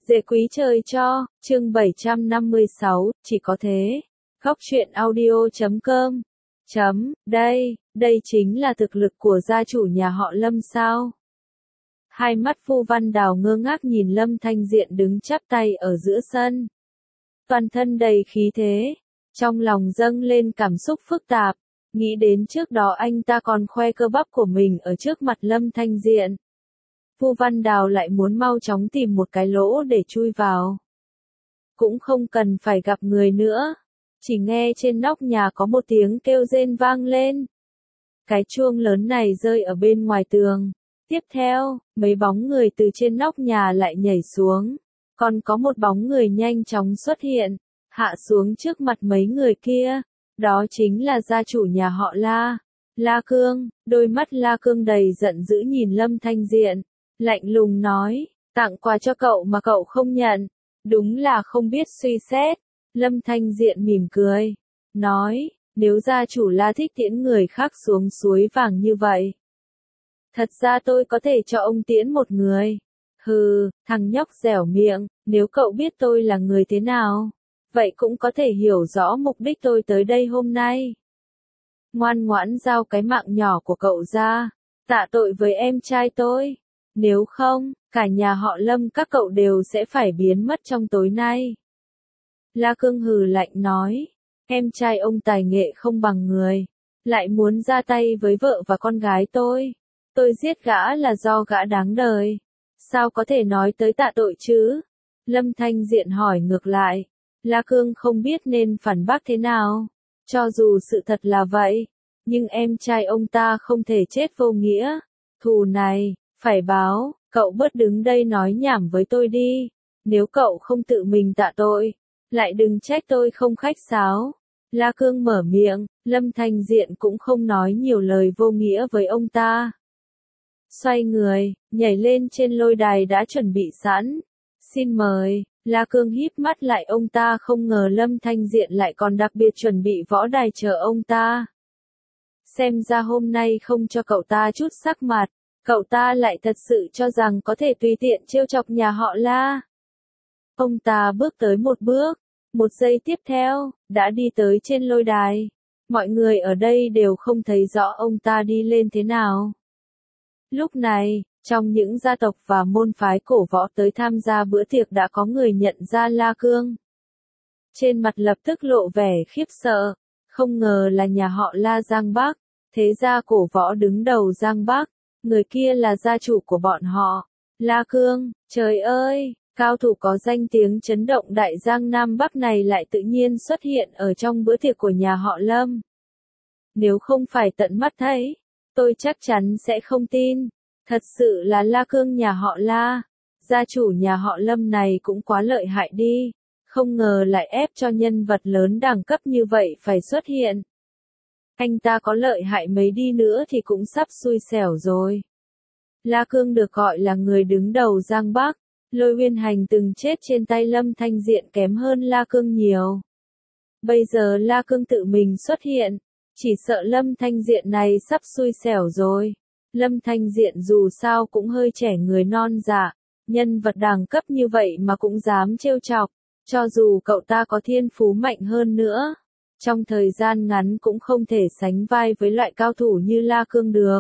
Dễ quý trời cho, chương 756, chỉ có thế. Góc truyện audio.com. Đây chính là thực lực của gia chủ nhà họ Lâm sao? Hai mắt Phu Văn Đào ngơ ngác nhìn Lâm Thanh Diện đứng chắp tay ở giữa sân. Toàn thân đầy khí thế, trong lòng dâng lên cảm xúc phức tạp, nghĩ đến trước đó anh ta còn khoe cơ bắp của mình ở trước mặt Lâm Thanh Diện. Phu Văn Đào lại muốn mau chóng tìm một cái lỗ để chui vào. Cũng không cần phải gặp người nữa. Chỉ nghe trên nóc nhà có một tiếng kêu rên vang lên. Cái chuông lớn này rơi ở bên ngoài tường. Tiếp theo, mấy bóng người từ trên nóc nhà lại nhảy xuống. Còn có một bóng người nhanh chóng xuất hiện, hạ xuống trước mặt mấy người kia. Đó chính là gia chủ nhà họ La. La Cương, đôi mắt La Cương đầy giận dữ nhìn Lâm Thanh Diện. Lạnh lùng nói, tặng quà cho cậu mà cậu không nhận, đúng là không biết suy xét. Lâm Thanh Diện mỉm cười, nói, nếu gia chủ La thích tiễn người khác xuống suối vàng như vậy. Thật ra tôi có thể cho ông tiễn một người. Hừ, thằng nhóc dẻo miệng, nếu cậu biết tôi là người thế nào, vậy cũng có thể hiểu rõ mục đích tôi tới đây hôm nay. Ngoan ngoãn giao cái mạng nhỏ của cậu ra, tạ tội với em trai tôi. Nếu không, cả nhà họ Lâm các cậu đều sẽ phải biến mất trong tối nay. La Cương hừ lạnh nói, em trai ông tài nghệ không bằng người, lại muốn ra tay với vợ và con gái tôi. Tôi giết gã là do gã đáng đời. Sao có thể nói tới tạ tội chứ? Lâm Thanh Diện hỏi ngược lại. La Cương không biết nên phản bác thế nào. Cho dù sự thật là vậy, nhưng em trai ông ta không thể chết vô nghĩa. Thù này phải báo, cậu bớt đứng đây nói nhảm với tôi đi. Nếu cậu không tự mình tạ tội, lại đừng trách tôi không khách sáo. La Cương mở miệng, Lâm Thanh Diện cũng không nói nhiều lời vô nghĩa với ông ta. Xoay người, nhảy lên trên lôi đài đã chuẩn bị sẵn. Xin mời, La Cương híp mắt lại ông ta không ngờ Lâm Thanh Diện lại còn đặc biệt chuẩn bị võ đài chờ ông ta. Xem ra hôm nay không cho cậu ta chút sắc mặt. Cậu ta lại thật sự cho rằng có thể tùy tiện trêu chọc nhà họ La. Ông ta bước tới một bước, một giây tiếp theo, đã đi tới trên lôi đài. Mọi người ở đây đều không thấy rõ ông ta đi lên thế nào. Lúc này, trong những gia tộc và môn phái cổ võ tới tham gia bữa tiệc đã có người nhận ra La Cương. Trên mặt lập tức lộ vẻ khiếp sợ, không ngờ là nhà họ La Giang Bắc, thế gia cổ võ đứng đầu Giang Bắc. Người kia là gia chủ của bọn họ, La Cương. Trời ơi, cao thủ có danh tiếng chấn động đại Giang Nam Bắc này lại tự nhiên xuất hiện ở trong bữa tiệc của nhà họ Lâm. Nếu không phải tận mắt thấy, tôi chắc chắn sẽ không tin. Thật sự là La Cương nhà họ La. Gia chủ nhà họ Lâm này cũng quá lợi hại đi. Không ngờ lại ép cho nhân vật lớn đẳng cấp như vậy phải xuất hiện. Anh ta có lợi hại mấy đi nữa thì cũng sắp xui xẻo rồi. La Cương được gọi là người đứng đầu Giang Bắc. Lôi Uyên Hành từng chết trên tay Lâm Thanh Diện kém hơn La Cương nhiều. Bây giờ La Cương tự mình xuất hiện, chỉ sợ Lâm Thanh Diện này sắp xui xẻo rồi. Lâm Thanh Diện dù sao cũng hơi trẻ người non dạ, nhân vật đẳng cấp như vậy mà cũng dám trêu chọc, cho dù cậu ta có thiên phú mạnh hơn nữa. Trong thời gian ngắn cũng không thể sánh vai với loại cao thủ như La Cương được.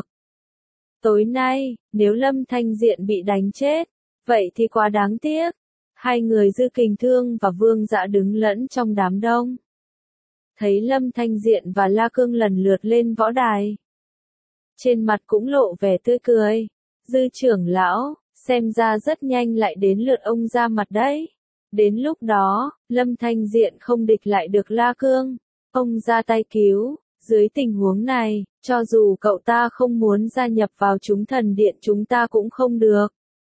Tối nay, nếu Lâm Thanh Diện bị đánh chết, vậy thì quá đáng tiếc. Hai người Dư Kình Thương và Vương Dã đứng lẫn trong đám đông. Thấy Lâm Thanh Diện và La Cương lần lượt lên võ đài. Trên mặt cũng lộ vẻ tươi cười. Dư trưởng lão, xem ra rất nhanh lại đến lượt ông ra mặt đấy. Đến lúc đó, Lâm Thanh Diện không địch lại được La Cương. Ông ra tay cứu. Dưới tình huống này, cho dù cậu ta không muốn gia nhập vào chúng thần điện chúng ta cũng không được.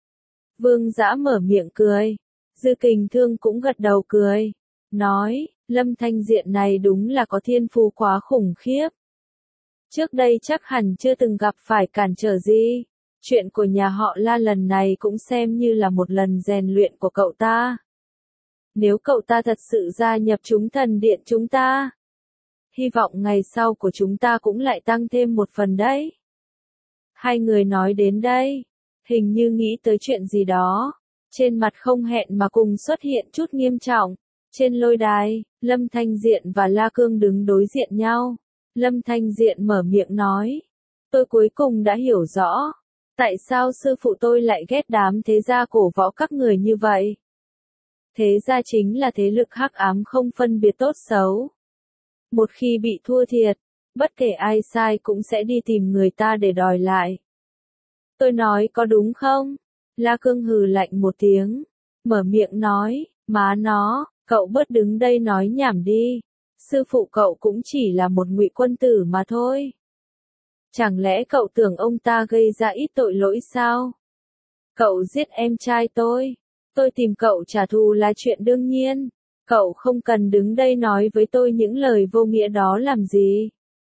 Vương Dã mở miệng cười. Dư Kình Thương cũng gật đầu cười. Nói, Lâm Thanh Diện này đúng là có thiên phú quá khủng khiếp. Trước đây chắc hẳn chưa từng gặp phải cản trở gì. Chuyện của nhà họ La lần này cũng xem như là một lần rèn luyện của cậu ta. Nếu cậu ta thật sự gia nhập chúng thần điện chúng ta, hy vọng ngày sau của chúng ta cũng lại tăng thêm một phần đấy. Hai người nói đến đây, hình như nghĩ tới chuyện gì đó. trên mặt không hẹn mà cùng xuất hiện chút nghiêm trọng. Trên lôi đài, Lâm Thanh Diện và La Cương đứng đối diện nhau. Lâm Thanh Diện mở miệng nói. Tôi cuối cùng đã hiểu rõ. Tại sao sư phụ tôi lại ghét đám thế gia cổ võ các người như vậy? Thế gia chính là thế lực hắc ám không phân biệt tốt xấu. Một khi bị thua thiệt, bất kể ai sai cũng sẽ đi tìm người ta để đòi lại. Tôi nói có đúng không? La Cương hừ lạnh một tiếng, mở miệng nói, má nó, cậu bớt đứng đây nói nhảm đi. Sư phụ cậu cũng chỉ là một ngụy quân tử mà thôi. Chẳng lẽ cậu tưởng ông ta gây ra ít tội lỗi sao? Cậu giết em trai tôi tìm cậu trả thù là chuyện đương nhiên. Cậu không cần đứng đây nói với tôi những lời vô nghĩa đó làm gì.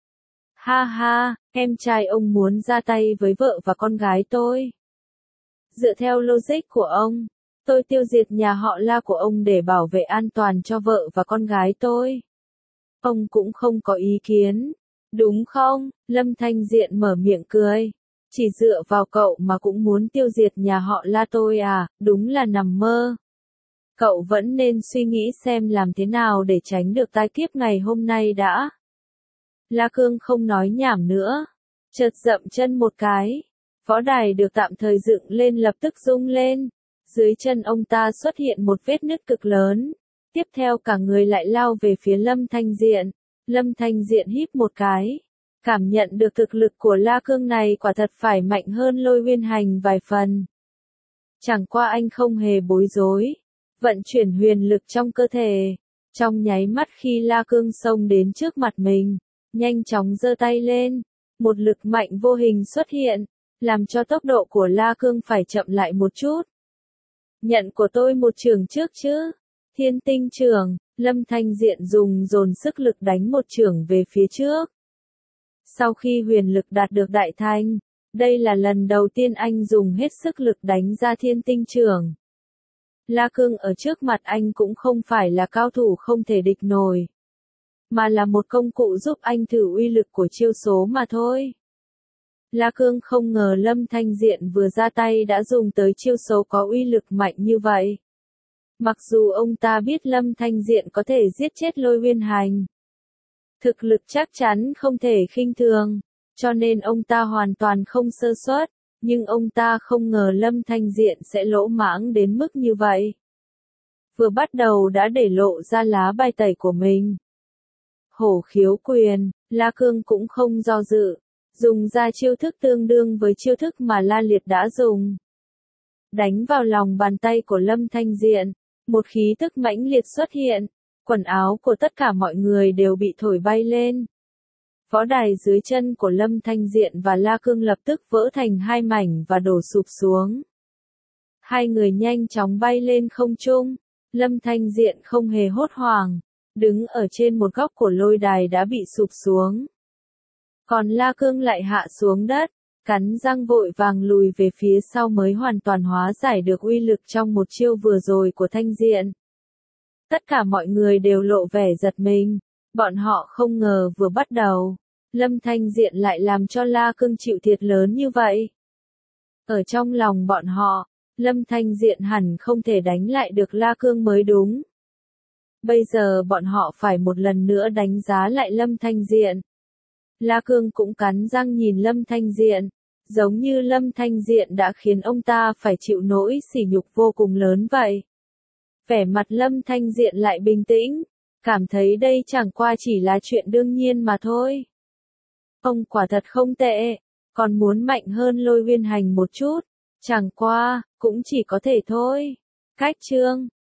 Ha ha, em trai ông muốn ra tay với vợ và con gái tôi. Dựa theo logic của ông, tôi tiêu diệt nhà họ La của ông để bảo vệ an toàn cho vợ và con gái tôi. Ông cũng không có ý kiến, đúng không? Lâm Thanh Diện mở miệng cười. Chỉ dựa vào cậu mà cũng muốn tiêu diệt nhà họ La tôi à, đúng là nằm mơ. Cậu vẫn nên suy nghĩ xem làm thế nào để tránh được tai kiếp ngày hôm nay đã. La Cương không nói nhảm nữa, chợt dậm chân một cái. Võ đài được tạm thời dựng lên lập tức rung lên. Dưới chân ông ta xuất hiện một vết nứt cực lớn. Tiếp theo cả người lại lao về phía Lâm Thanh Diện. Lâm Thanh Diện híp một cái. Cảm nhận được thực lực của La Cương này quả thật phải mạnh hơn Lôi Uyên Hành vài phần. Chẳng qua anh không hề bối rối. Vận chuyển huyền lực trong cơ thể. Trong nháy mắt khi La Cương xông đến trước mặt mình, nhanh chóng giơ tay lên. Một lực mạnh vô hình xuất hiện, làm cho tốc độ của La Cương phải chậm lại một chút. Nhận của tôi một chưởng trước chứ. Thiên tinh chưởng, Lâm Thanh Diện dùng dồn sức lực đánh một chưởng về phía trước. Sau khi huyền lực đạt được đại thành, đây là lần đầu tiên anh dùng hết sức lực đánh ra thiên tinh chưởng. La Cương ở trước mặt anh cũng không phải là cao thủ không thể địch nổi, mà là một công cụ giúp anh thử uy lực của chiêu số mà thôi. La Cương không ngờ Lâm Thanh Diện vừa ra tay đã dùng tới chiêu số có uy lực mạnh như vậy. Mặc dù ông ta biết Lâm Thanh Diện có thể giết chết Lôi Uyên Hành, thực lực chắc chắn không thể khinh thường, cho nên ông ta hoàn toàn không sơ suất, nhưng ông ta không ngờ Lâm Thanh Diện sẽ lỗ mãng đến mức như vậy. Vừa bắt đầu đã để lộ ra lá bài tẩy của mình. Hổ khiếu quyền, La Cương cũng không do dự, dùng ra chiêu thức tương đương với chiêu thức mà La Liệt đã dùng. Đánh vào lòng bàn tay của Lâm Thanh Diện, một khí tức mãnh liệt xuất hiện, quần áo của tất cả mọi người đều bị thổi bay lên. Võ đài dưới chân của Lâm Thanh Diện và La Cương lập tức vỡ thành hai mảnh và đổ sụp xuống. Hai người nhanh chóng bay lên không trung, Lâm Thanh Diện không hề hốt hoảng, đứng ở trên một góc của lôi đài đã bị sụp xuống. Còn La Cương lại hạ xuống đất, cắn răng vội vàng lùi về phía sau mới hoàn toàn hóa giải được uy lực trong một chiêu vừa rồi của Thanh Diện. Tất cả mọi người đều lộ vẻ giật mình, bọn họ không ngờ vừa bắt đầu, Lâm Thanh Diện lại làm cho La Cương chịu thiệt lớn như vậy. Ở trong lòng bọn họ, Lâm Thanh Diện hẳn không thể đánh lại được La Cương mới đúng. Bây giờ bọn họ phải một lần nữa đánh giá lại Lâm Thanh Diện. La Cương cũng cắn răng nhìn Lâm Thanh Diện, giống như Lâm Thanh Diện đã khiến ông ta phải chịu nỗi sỉ nhục vô cùng lớn vậy. Vẻ mặt Lâm Thanh Diện lại bình tĩnh, cảm thấy đây chẳng qua chỉ là chuyện đương nhiên mà thôi. Ông quả thật không tệ, còn muốn mạnh hơn Lôi Uyên Hành một chút, chẳng qua, cũng chỉ có thể thôi. Cách chương